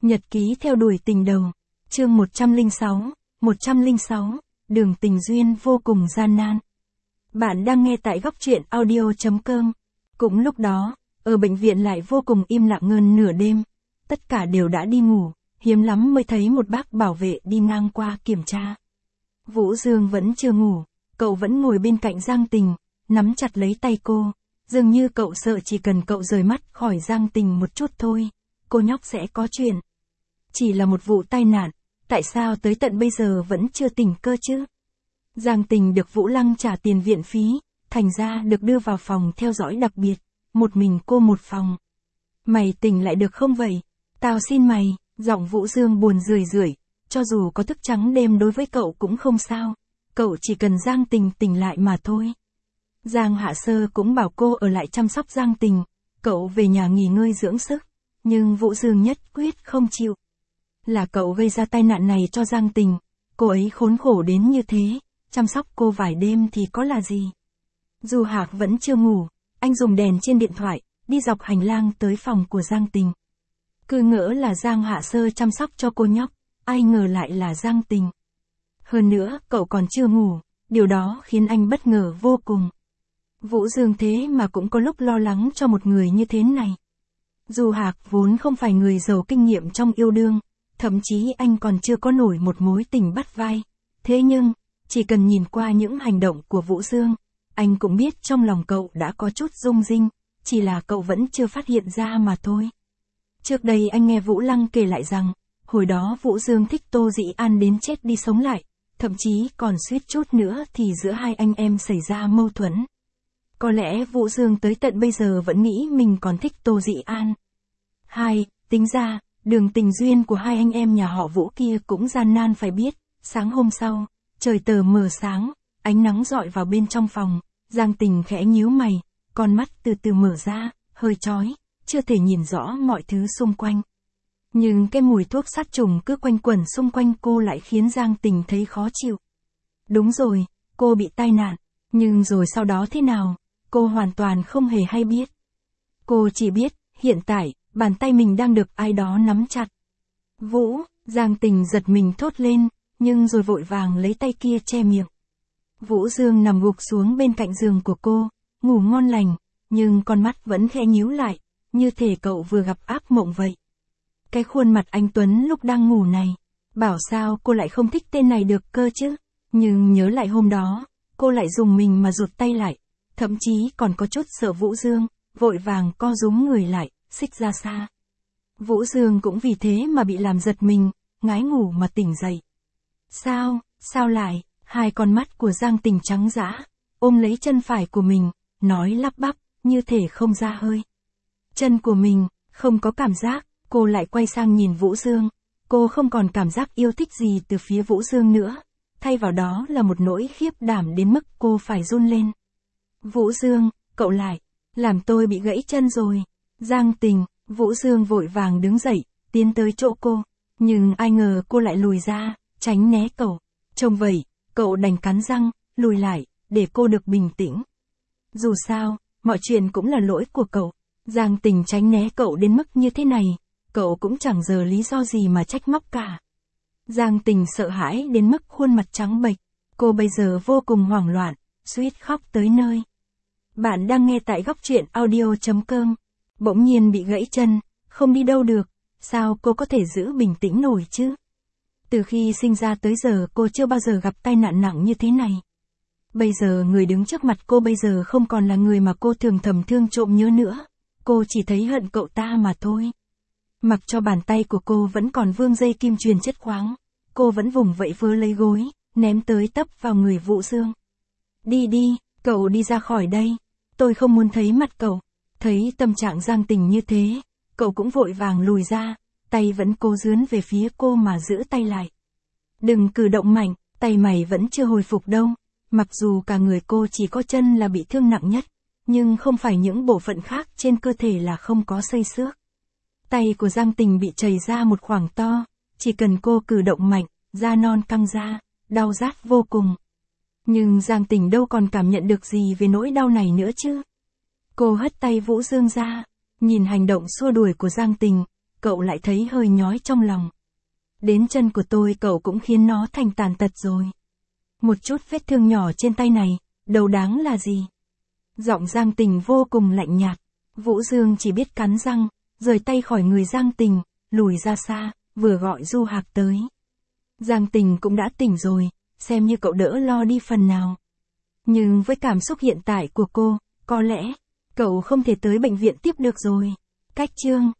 Nhật ký theo đuổi tình đầu. Chương 106, đường tình duyên vô cùng gian nan. Bạn đang nghe tại góc truyện audio.com. Cũng lúc đó, ở bệnh viện lại vô cùng im lặng hơn nửa đêm. Tất cả đều đã đi ngủ, hiếm lắm mới thấy một bác bảo vệ đi ngang qua kiểm tra. Vũ Dương vẫn chưa ngủ, cậu vẫn ngồi bên cạnh Giang Tình, nắm chặt lấy tay cô. Dường như cậu sợ chỉ cần cậu rời mắt khỏi Giang Tình một chút thôi, cô nhóc sẽ có chuyện. Chỉ là một vụ tai nạn, tại sao tới tận bây giờ vẫn chưa tỉnh cơ chứ? Giang Tình được Vũ Lăng trả tiền viện phí, thành ra được đưa vào phòng theo dõi đặc biệt, một mình cô một phòng. Mày tỉnh lại được không vậy? Tao xin mày, giọng Vũ Dương buồn rười rượi, cho dù có thức trắng đêm đối với cậu cũng không sao, cậu chỉ cần Giang Tình tỉnh lại mà thôi. Giang Hạ Sơ cũng bảo cô ở lại chăm sóc Giang Tình, cậu về nhà nghỉ ngơi dưỡng sức, nhưng Vũ Dương nhất quyết không chịu. Là cậu gây ra tai nạn này cho Giang Tình, cô ấy khốn khổ đến như thế, chăm sóc cô vài đêm thì có là gì. Du Hạc vẫn chưa ngủ, anh dùng đèn trên điện thoại, đi dọc hành lang tới phòng của Giang Tình. Cứ ngỡ là Giang Hạ Sơ chăm sóc cho cô nhóc, ai ngờ lại là Giang Tình. Hơn nữa, cậu còn chưa ngủ, điều đó khiến anh bất ngờ vô cùng. Vũ Dương thế mà cũng có lúc lo lắng cho một người như thế này. Du Hạc vốn không phải người giàu kinh nghiệm trong yêu đương, thậm chí anh còn chưa có nổi một mối tình bắt vai. Thế nhưng, chỉ cần nhìn qua những hành động của Vũ Dương, anh cũng biết trong lòng cậu đã có chút rung rinh, chỉ là cậu vẫn chưa phát hiện ra mà thôi. Trước đây anh nghe Vũ Lăng kể lại rằng, hồi đó Vũ Dương thích Tô Dĩ An đến chết đi sống lại, thậm chí còn suýt chút nữa thì giữa hai anh em xảy ra mâu thuẫn. Có lẽ Vũ Dương tới tận bây giờ vẫn nghĩ mình còn thích Tô Dĩ An. Tính ra, đường tình duyên của hai anh em nhà họ Vũ kia cũng gian nan phải biết. Sáng hôm sau, trời tờ mờ sáng, ánh nắng rọi vào bên trong phòng, Giang Tình khẽ nhíu mày, con mắt từ từ mở ra, hơi chói, chưa thể nhìn rõ mọi thứ xung quanh. Nhưng cái mùi thuốc sát trùng cứ quanh quẩn xung quanh cô lại khiến Giang Tình thấy khó chịu. Đúng rồi, cô bị tai nạn, nhưng rồi sau đó thế nào, cô hoàn toàn không hề hay biết. Cô chỉ biết, hiện tại, bàn tay mình đang được ai đó nắm chặt. Giang Tình giật mình thốt lên, nhưng rồi vội vàng lấy tay kia che miệng. Vũ Dương nằm gục xuống bên cạnh giường của cô, ngủ ngon lành, nhưng con mắt vẫn khẽ nhíu lại, như thể cậu vừa gặp ác mộng vậy. Cái khuôn mặt anh Tuấn lúc đang ngủ này, bảo sao cô lại không thích tên này được cơ chứ, nhưng nhớ lại hôm đó, cô lại dùng mình mà rụt tay lại, thậm chí còn có chút sợ Vũ Dương, vội vàng co rúm người lại, xích ra xa. Vũ Dương cũng vì thế mà bị làm giật mình, ngái ngủ mà tỉnh dậy. Sao lại, hai con mắt của Giang Tình trắng dã, ôm lấy chân phải của mình, nói lắp bắp, như thể không ra hơi. Chân của mình, không có cảm giác, cô lại quay sang nhìn Vũ Dương, cô không còn cảm giác yêu thích gì từ phía Vũ Dương nữa, thay vào đó là một nỗi khiếp đảm đến mức cô phải run lên. Vũ Dương, cậu lại, làm tôi bị gãy chân rồi. Giang Tình, Vũ Dương vội vàng đứng dậy, tiến tới chỗ cô, nhưng ai ngờ cô lại lùi ra, tránh né cậu. Trông vậy, cậu đành cắn răng, lùi lại, để cô được bình tĩnh. Dù sao, mọi chuyện cũng là lỗi của cậu. Giang Tình tránh né cậu đến mức như thế này, cậu cũng chẳng giờ lý do gì mà trách móc cả. Giang Tình sợ hãi đến mức khuôn mặt trắng bệch, cô bây giờ vô cùng hoảng loạn, suýt khóc tới nơi. Bạn đang nghe tại góc truyện audio.com. Bỗng nhiên bị gãy chân, không đi đâu được, sao cô có thể giữ bình tĩnh nổi chứ? Từ khi sinh ra tới giờ cô chưa bao giờ gặp tai nạn nặng như thế này. Bây giờ người đứng trước mặt cô bây giờ không còn là người mà cô thường thầm thương trộm nhớ nữa, cô chỉ thấy hận cậu ta mà thôi. Mặc cho bàn tay của cô vẫn còn vương dây kim truyền chất khoáng, cô vẫn vùng vẫy vớ lấy gối, ném tới tấp vào người Vũ Dương. Đi, cậu đi ra khỏi đây, tôi không muốn thấy mặt cậu. Thấy tâm trạng Giang Tình như thế, cậu cũng vội vàng lùi ra, tay vẫn cố dướn về phía cô mà giữ tay lại. Đừng cử động mạnh, tay mày vẫn chưa hồi phục đâu, mặc dù cả người cô chỉ có chân là bị thương nặng nhất, nhưng không phải những bộ phận khác trên cơ thể là không có xây xước. Tay của Giang Tình bị chảy ra một khoảng to, chỉ cần cô cử động mạnh, da non căng ra, đau rát vô cùng. Nhưng Giang Tình đâu còn cảm nhận được gì về nỗi đau này nữa chứ. Cô hất tay Vũ Dương ra, nhìn hành động xua đuổi của Giang Tình, cậu lại thấy hơi nhói trong lòng. Đến chân của tôi cậu cũng khiến nó thành tàn tật rồi. Một chút vết thương nhỏ trên tay này, đâu đáng là gì. Giọng Giang Tình vô cùng lạnh nhạt. Vũ Dương chỉ biết cắn răng, rời tay khỏi người Giang Tình, lùi ra xa, vừa gọi Du Hạc tới. Giang Tình cũng đã tỉnh rồi, xem như cậu đỡ lo đi phần nào. Nhưng với cảm xúc hiện tại của cô, có lẽ, cậu không thể tới bệnh viện tiếp được rồi. Cách chương